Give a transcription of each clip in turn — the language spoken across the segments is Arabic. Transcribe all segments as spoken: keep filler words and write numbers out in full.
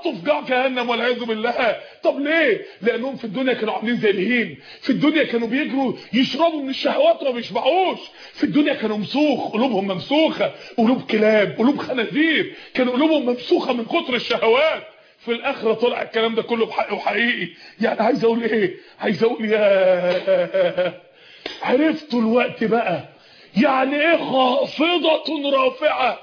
يتحطوا في قاع جهنم والعياذ بالله. طب ليه؟ لانهم في الدنيا كانوا عاملين زي الهيم، في الدنيا كانوا بيجروا يشربوا من الشهوات وما بيشبعوش، في الدنيا كانوا مسوخ، قلوبهم ممسوخه، قلوب كلاب، قلوب خنازير، كانوا قلوبهم ممسوخه من كتر الشهوات. في الاخره طلع الكلام ده كله بحق وحقيقي. يعني عايز اقول ايه؟ عايز اقول يا عرفتوا الوقت بقى يعني ايه خافضه رافعه؟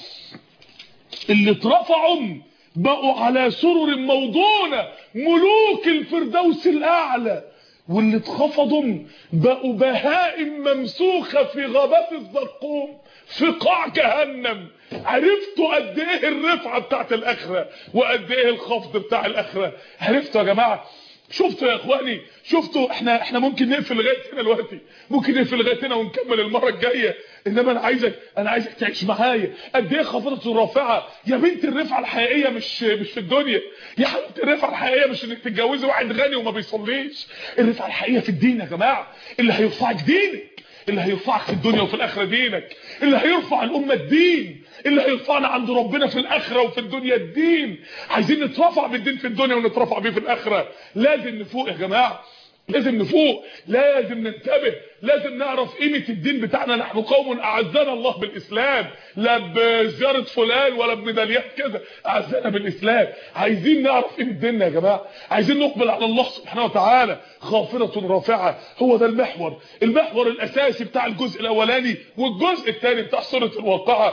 اللي اترفعوا بقوا على سرر موضونه ملوك الفردوس الاعلى، واللي اتخفضوا بقوا بهائم ممسوخه في غابات الزقوم في قاع جهنم. عرفتوا قد ايه الرفعه بتاعت الاخره وقد ايه الخفض بتاع الاخره؟ عرفتوا يا جماعه؟ شفتوا يا اخواني؟ شفتوا؟ احنا احنا ممكن نقفل لغايه هنا دلوقتي، ممكن نقفل لغايه هنا ونكمل المره الجايه، انما انا عايزك انا عايزك تعيش معايا قد ايه خافضه الرافعه. يا بنت الرفعه الحقيقيه مش مش في الدنيا، يا حبيبتي الرفعه الحقيقيه مش انك تتجوزي واحد غني وما بيصليش، الرفعه الحقيقيه في الدين يا جماعه. اللي هيرفعك دينك، اللي هيرفعك في الدنيا وفي الاخره دينك، اللي هيرفع الامه الدين، اللي هيرفعنا عند ربنا في الاخره وفي الدنيا الدين. عايزين نترفع بالدين في الدنيا ونترفع بيه في الاخره. لازم نفوق يا جماعه، لازم نفوق، لازم ننتبه، لازم نعرف قيمه الدين بتاعنا. نحن قوم اعزنا الله بالاسلام، لا بزياره فلان ولا بميداليات كده، اعزنا بالاسلام. عايزين نعرف قيمه ديننا يا جماعه، عايزين نقبل على الله سبحانه وتعالى. خافضه رافعه هو ده المحور، المحور الاساسي بتاع الجزء الاولاني والجزء الثاني بتاع سوره الواقعه.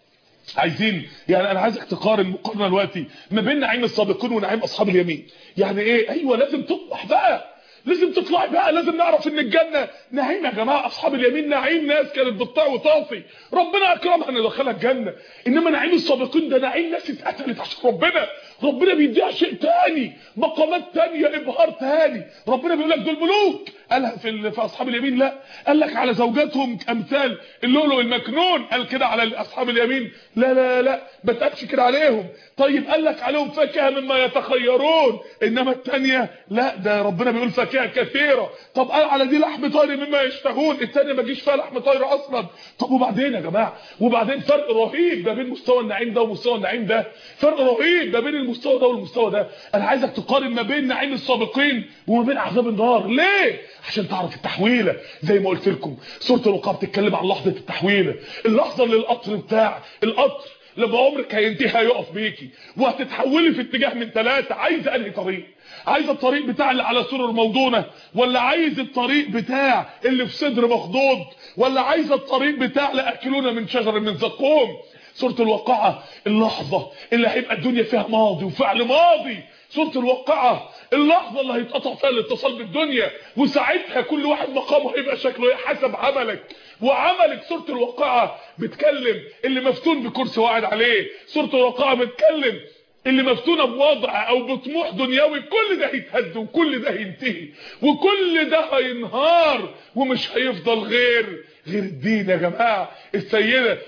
عايزين يعني انا عايزك تقارن مقارنه دلوقتي ما بين نعيم السابقين ونعيم اصحاب اليمين. يعني ايه؟ ايوه لازم تطمح بقى، لازم تطلعي بقى، لازم نعرف ان الجنه نعيم يا جماعه. اصحاب اليمين نعيم ناس كانت بتطيع وتعصي، ربنا اكرمها ان يدخلها الجنه. انما نعيم السابقين ده نعيم ناس اتقتلت عشان ربنا، ربنا بيديها شيء تاني، مقامات تانيه، ابهار تاني. ربنا بيقول لك دول ملوك، قالها في في اصحاب اليمين؟ لا. قال لك على زوجاتهم امثال اللؤلؤ المكنون، قال كده على اصحاب اليمين؟ لا لا لا ما تقابش كده عليهم. طيب قال لك عليهم فاكهه مما يتخيرون، انما الثانيه لا، ده ربنا بيقول فاكهه كثيره. طب قال على دي لحم طير مما يشتهون، الثانيه ما جيش فيها لحم طير اصلا. طب وبعدين يا جماعه؟ وبعدين فرق رهيب ما بين مستوى النعيم ده ومستوى النعيم ده، فرق رهيب ما بين المستوى ده والمستوى ده. انا عايزك تقارن ما بين نعيم السابقين وما بين عذاب النار. ليه؟ عشان تعرف التحويله. زي ما قلت لكم سوره الوقاعه بتتكلم عن لحظه التحويله، اللحظه اللي القطر بتاع القطر لما عمرك هينتهي هيقف بيكي وهتتحولي في اتجاه من ثلاثه. عايز انهي طريق؟ عايز الطريق بتاع اللي على سرر موضونه، ولا عايز الطريق بتاع اللي في صدر مخضوض، ولا عايز الطريق بتاع لاكلون من شجر من زقوم؟ سوره الواقعه اللحظه اللي هيبقى الدنيا فيها ماضي وفعل ماضي. سوره الواقعه اللحظه اللي هيتقطع فيها الاتصال بالدنيا، وساعتها كل واحد مقامه هيبقى شكله حسب عملك وعملك. سوره الواقعه بتكلم اللي مفتون بكرسي وقاعد عليه، سوره الواقعه بتكلم اللي مفتونه بوضع او بطموح دنيوي. كل ده هيتهد وكل ده هينتهي وكل ده هينهار ومش هيفضل غير غير الدين يا جماعه. السيده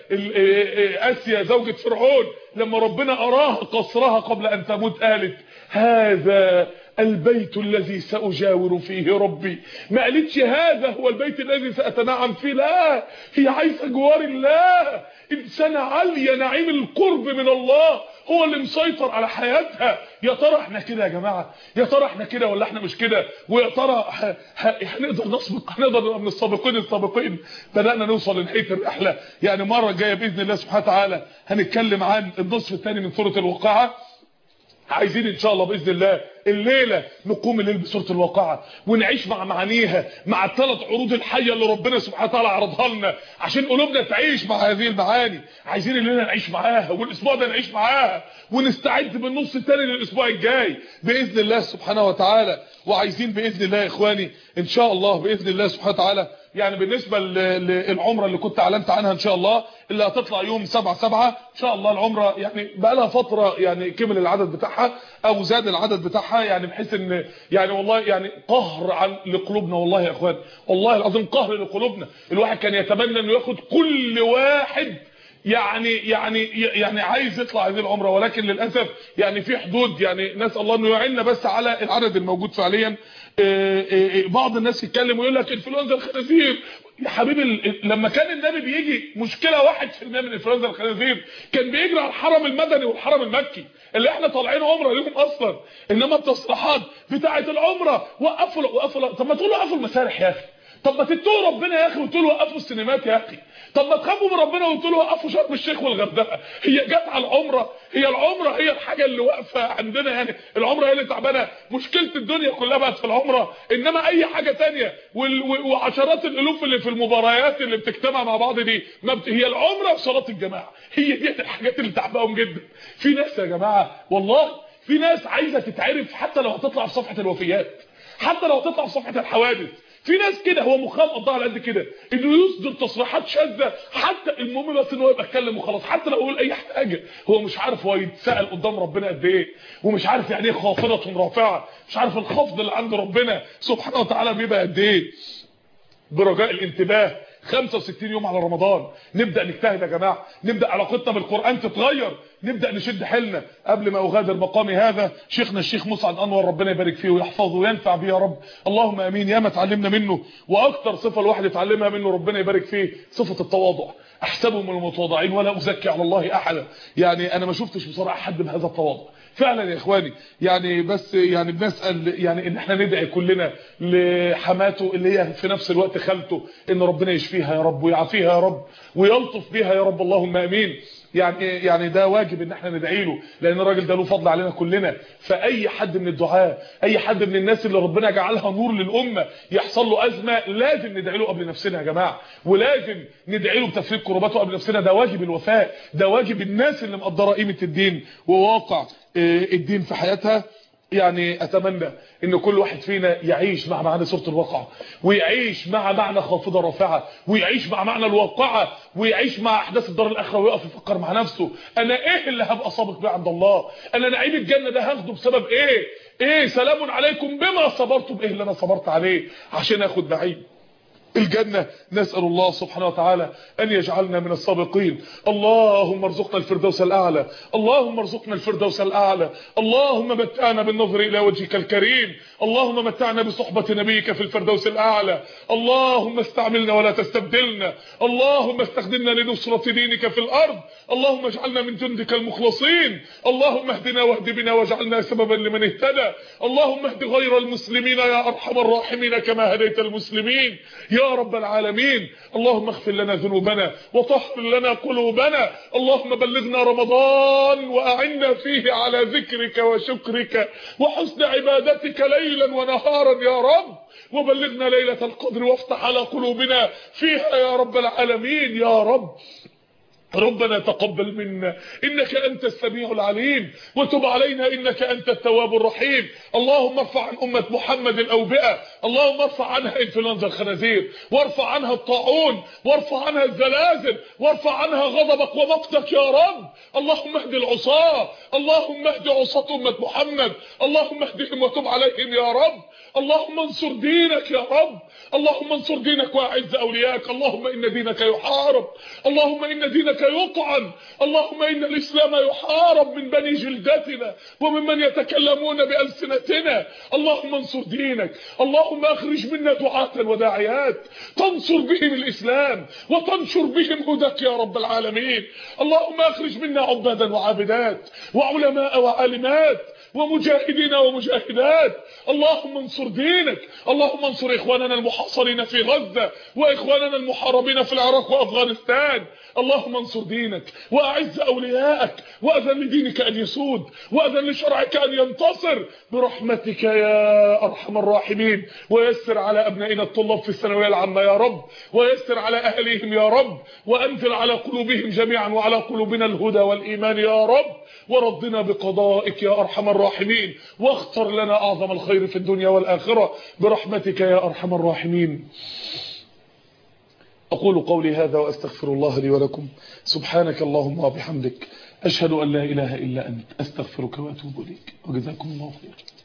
اسيا زوجة فرعون لما ربنا اراها قصرها قبل ان تموت قالت هذا البيت الذي سأجاور فيه ربي. ما قالتش هذا هو البيت الذي سأتنعم فيه، لا، هي عايزه جوار الله. انسانه عاليه، نعيم القرب من الله هو اللي مسيطر على حياتها. يا ترى احنا كده يا جماعه؟ يا ترى احنا كده ولا احنا مش كده؟ ويا ترى هنقدر نسبق، هنقدر نبقى من السابقين السابقين؟ بدانا نوصل لنهايه الرحله. يعني مره جايه باذن الله سبحانه وتعالى هنتكلم عن النصف الثاني من سوره الواقعه. عايزين ان شاء الله باذن الله الليله نقوم الليل بسوره الواقعه ونعيش مع معانيها، مع الثلاث عروض الحيه اللي ربنا سبحانه وتعالى عرضها لنا عشان قلوبنا تعيش مع هذه المعاني. عايزين الليله نعيش معاها والاسبوع ده نعيش معاها ونستعد بالنص الثاني للاسبوع الجاي باذن الله سبحانه وتعالى. وعايزين باذن الله يا اخواني ان شاء الله باذن الله سبحانه وتعالى يعني بالنسبه للعمره اللي كنت اعلنت عنها ان شاء الله اللي هتطلع يوم سبعة سبعة ان شاء الله. العمره يعني بقى لها فتره يعني كمل العدد بتاعها او زاد العدد بتاعها، يعني بحيث ان يعني والله يعني قهر عن لقلوبنا والله يا اخوان، والله العظيم قهر لقلوبنا. الواحد كان يتمنى انه ياخد كل واحد يعني يعني يعني عايز يطلع هذه العمره، ولكن للاسف يعني في حدود، يعني نسال الله انه يعيننا بس على العدد الموجود فعليا. بعض الناس يتكلم ويقول لك انفلونزا الخنازير، يا حبيبي لما كان النبي بيجي مشكله واحد في المية من انفلونزا الخنازير كان بيجري على الحرم المدني والحرم المكي اللي احنا طالعين عمره ليهم اصلا. انما التصريحات بتاعه العمره وقفوا وقفوا. طب ما تقولوا وقفوا المسارح يا اخي، طب ما تتقوا ربنا يا اخي وتقولوا وقفوا السينمات يا اخي، طب ما تخافوا من ربنا وتقولوا وقفوا شرم الشيخ والغردقه. هي جت على العمره؟ هي العمره هي الحاجه اللي واقفه عندنا يعني؟ العمره هي اللي تعبانه؟ مشكله الدنيا كلها بقت في العمره. انما اي حاجه ثانيه وعشرات الالوف اللي في المباريات اللي بتجتمع مع بعض دي ما بت... هي العمره وصلاه الجماعه، هي دي الحاجات اللي تعباهم جدا. في ناس يا جماعه والله في ناس عايزه تتعرف حتى لو هتطلع في صفحه الوفيات، حتى لو هتطلع في صفحه الحوادث. في ناس كده هو مخها مقضاها على قد كده انه يصدر تصريحات شاذه، حتى المهم بس ان هو يبقى يتكلم وخلاص، حتى لو يقول اي حاجه هو مش عارف هو يتسال قدام ربنا قد ايه، ومش عارف يعني ايه خافضه رافعه، مش عارف الخفض اللي عند ربنا سبحانه وتعالى بيبقى قد ايه. برجاء الانتباه، خمسة وستين يوم على رمضان، نبدا نجتهد يا جماعه، نبدا علاقتنا بالقران تتغير، نبدا نشد حيلنا. قبل ما اغادر مقامي هذا، شيخنا الشيخ مسعد انور ربنا يبارك فيه ويحفظه وينفع بيه يا رب، اللهم امين. ياما اتعلمنا منه، واكثر صفه الواحد يتعلمها منه ربنا يبارك فيه صفه التواضع. احسبهم من المتواضعين ولا ازكي على الله احدا. يعني انا ما شفتش بصراحه حد بهذا التواضع فعلا يا اخواني. يعني بس يعني بنسال يعني ان احنا ندعي كلنا لحماته اللي هي في نفس الوقت خالته، ان ربنا يشفيها يا رب ويعافيها يا رب ويلطف بها يا رب، اللهم امين. يعني يعني ده واجب ان احنا ندعي له، لان الراجل ده له فضل علينا كلنا. فاي حد من الدعاء، اي حد من الناس اللي ربنا جعلها نور للامه يحصل له ازمه، لازم ندعي له قبل نفسنا يا جماعه، ولازم ندعي له بتفريج كرباته قبل نفسنا. ده واجب الوفاء، ده واجب الناس اللي مقدره قيمه الدين وواقع الدين في حياتها. يعني اتمنى ان كل واحد فينا يعيش مع معنى سوره الواقعه، ويعيش مع معنى خافضه رافعه، ويعيش مع معنى الواقعه، ويعيش مع احداث الدار الاخره، ويقف يفكر مع نفسه انا ايه اللي هبقى سابق بيه عند الله؟ انا نعيم الجنه ده هاخده بسبب ايه؟ ايه سلام عليكم بما صبرتم، ايه اللي انا صبرت عليه عشان اخد نعيم الجنة؟ نسأل الله سبحانه وتعالى أن يجعلنا من السابقين. اللهم ارزقنا الفردوس الأعلى، اللهم ارزقنا الفردوس الأعلى، اللهم متعنا بالنظر إلى وجهك الكريم، اللهم متعنا بصحبة نبيك في الفردوس الأعلى، اللهم استعملنا ولا تستبدلنا، اللهم استخدمنا لنصرة دينك في الأرض، اللهم اجعلنا من جندك المخلصين، اللهم اهدنا واهد بنا واجعلنا سببا لمن اهتدى، اللهم اهد غير المسلمين يا أرحم الراحمين كما هديت المسلمين يا رب العالمين. اللهم اغفر لنا ذنوبنا وطهر لنا قلوبنا، اللهم بلغنا رمضان وأعنا فيه على ذكرك وشكرك وحسن عبادتك ليلا ونهارا يا رب، وبلغنا ليلة القدر وافتح على قلوبنا فيها يا رب العالمين يا رب. ربنا تقبل منا انك انت السميع العليم، وتب علينا انك انت التواب الرحيم. اللهم ارفع عن امه محمد الاوبئه، اللهم ارفع عنها انفلونزا الخنازير، وارفع عنها الطاعون، وارفع عنها الزلازل، وارفع عنها غضبك ومقتك يا رب. اللهم اهد العصاه، اللهم اهد عصاه امه محمد، اللهم اهدهم وتب عليهم يا رب. اللهم انصر دينك يا رب، اللهم انصر دينك واعز اولياءك. اللهم ان دينك يحارب، اللهم ان دينك يطعن، اللهم ان الاسلام يحارب من بني جلدتنا وممن يتكلمون بألسنتنا. اللهم انصر دينك، اللهم اخرج منا دعاة وداعيات تنصر بهم الاسلام وتنشر بهم هداك يا رب العالمين. اللهم اخرج منا عبادا وعابدات وعلماء وعالمات ومجاهدين ومجاهدات. اللهم انصر دينك، اللهم انصر اخواننا المحاصرين في غزة واخواننا المحاربين في العراق وافغانستان. اللهم انصر دينك واعز اولياءك، واذن لدينك ان يسود، واذن لشرعك ان ينتصر برحمتك يا ارحم الراحمين. ويسر على ابنائنا الطلاب في الثانويه العامه يا رب، ويسر على اهليهم يا رب، وانزل على قلوبهم جميعا وعلى قلوبنا الهدى والايمان يا رب. ورضنا بقضائك يا ارحم الراحمين، واختر لنا اعظم الخير في الدنيا والاخره برحمتك يا ارحم الراحمين. أقول قولي هذا وأستغفر الله لي ولكم. سبحانك اللهم وبحمدك، أشهد أن لا إله إلا أنت، أستغفرك وأتوب إليك، وجزاكم الله خير.